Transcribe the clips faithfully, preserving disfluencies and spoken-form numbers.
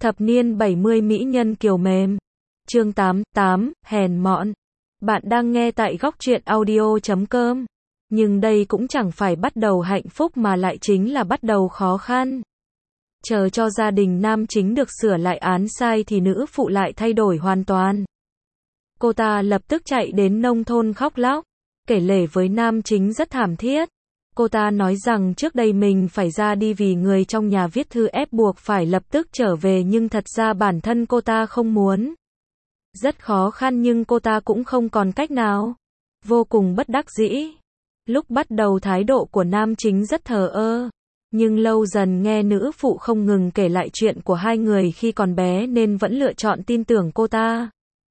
Thập niên bảy mươi mỹ nhân kiều mềm. Chương tám, tám, hèn mọn. Bạn đang nghe tại góc truyện audio chấm com. Nhưng đây cũng chẳng phải bắt đầu hạnh phúc mà lại chính là bắt đầu khó khăn. Chờ cho gia đình nam chính được sửa lại án sai thì nữ phụ lại thay đổi hoàn toàn. Cô ta lập tức chạy đến nông thôn khóc lóc, kể lể với nam chính rất thảm thiết. Cô ta nói rằng trước đây mình phải ra đi vì người trong nhà viết thư ép buộc phải lập tức trở về, nhưng thật ra bản thân cô ta không muốn. Rất khó khăn nhưng cô ta cũng không còn cách nào. Vô cùng bất đắc dĩ. Lúc bắt đầu thái độ của nam chính rất thờ ơ. Nhưng lâu dần nghe nữ phụ không ngừng kể lại chuyện của hai người khi còn bé nên vẫn lựa chọn tin tưởng cô ta.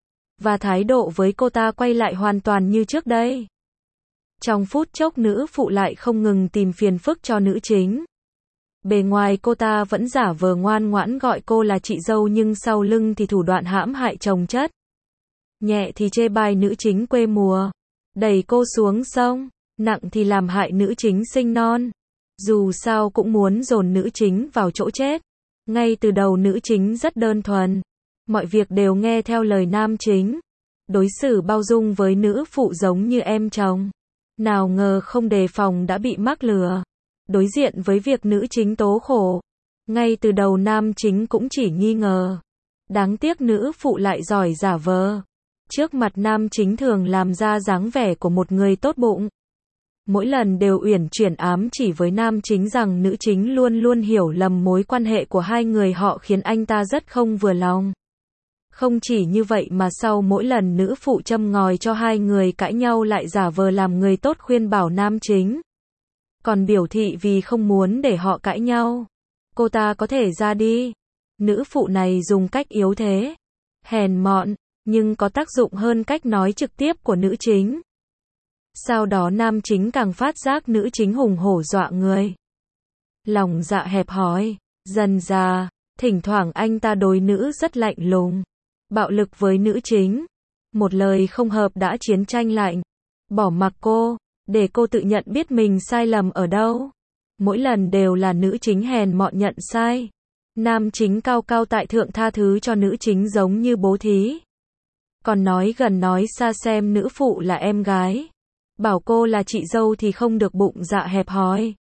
Và thái độ với cô ta quay lại hoàn toàn như trước đây. Trong phút chốc nữ phụ lại không ngừng tìm phiền phức cho nữ chính. Bề ngoài cô ta vẫn giả vờ ngoan ngoãn gọi cô là chị dâu nhưng sau lưng thì thủ đoạn hãm hại chồng chất. Nhẹ thì chê bai nữ chính quê mùa, đẩy cô xuống sông, nặng thì làm hại nữ chính sinh non. Dù sao cũng muốn dồn nữ chính vào chỗ chết. Ngay từ đầu nữ chính rất đơn thuần, mọi việc đều nghe theo lời nam chính, đối xử bao dung với nữ phụ giống như em chồng. Nào ngờ không đề phòng đã bị mắc lừa. Đối diện với việc nữ chính tố khổ, ngay từ đầu nam chính cũng chỉ nghi ngờ. Đáng tiếc nữ phụ lại giỏi giả vờ. Trước mặt nam chính thường làm ra dáng vẻ của một người tốt bụng. Mỗi lần đều uyển chuyển ám chỉ với nam chính rằng nữ chính luôn luôn hiểu lầm mối quan hệ của hai người họ, khiến anh ta rất không vừa lòng. Không chỉ như vậy mà sau mỗi lần nữ phụ châm ngòi cho hai người cãi nhau lại giả vờ làm người tốt khuyên bảo nam chính. Còn biểu thị vì không muốn để họ cãi nhau, cô ta có thể ra đi. Nữ phụ này dùng cách yếu thế, hèn mọn, nhưng có tác dụng hơn cách nói trực tiếp của nữ chính. Sau đó nam chính càng phát giác nữ chính hùng hổ dọa người. Lòng dạ hẹp hòi, dần dà, thỉnh thoảng anh ta đối nữ rất lạnh lùng, bạo lực với nữ chính. Một lời không hợp đã chiến tranh lạnh, bỏ mặc cô, để cô tự nhận biết mình sai lầm ở đâu. Mỗi lần đều là nữ chính hèn mọn nhận sai. Nam chính cao cao tại thượng tha thứ cho nữ chính giống như bố thí. Còn nói gần nói xa xem nữ phụ là em gái, bảo cô là chị dâu thì không được bụng dạ hẹp hòi.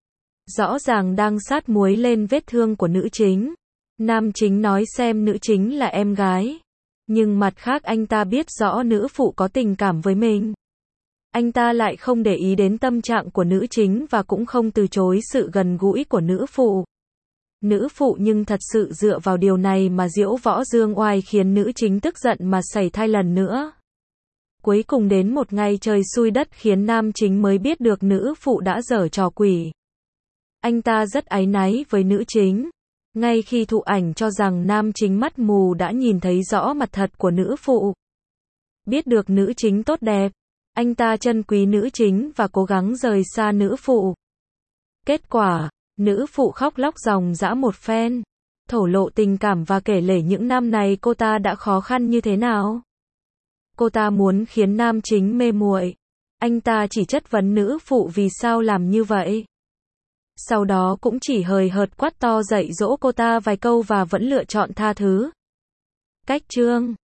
Rõ ràng đang sát muối lên vết thương của nữ chính. Nam chính nói xem nữ chính là em gái, nhưng mặt khác anh ta biết rõ nữ phụ có tình cảm với mình. Anh ta lại không để ý đến tâm trạng của nữ chính và cũng không từ chối sự gần gũi của nữ phụ. Nữ phụ nhưng thật sự dựa vào điều này mà diễu võ dương oai, khiến nữ chính tức giận mà sẩy thai lần nữa. Cuối cùng đến một ngày trời xui đất khiến nam chính mới biết được nữ phụ đã giở trò quỷ. Anh ta rất áy náy với nữ chính. Ngay khi thụ ảnh cho rằng nam chính mắt mù đã nhìn thấy rõ mặt thật của nữ phụ. Biết được nữ chính tốt đẹp, anh ta trân quý nữ chính và cố gắng rời xa nữ phụ. Kết quả, nữ phụ khóc lóc ròng rã một phen, thổ lộ tình cảm và kể lể những năm này cô ta đã khó khăn như thế nào. Cô ta muốn khiến nam chính mê muội. Anh ta chỉ chất vấn nữ phụ vì sao làm như vậy. Sau đó cũng chỉ hời hợt quát to dạy dỗ cô ta vài câu và vẫn lựa chọn tha thứ. Cách chương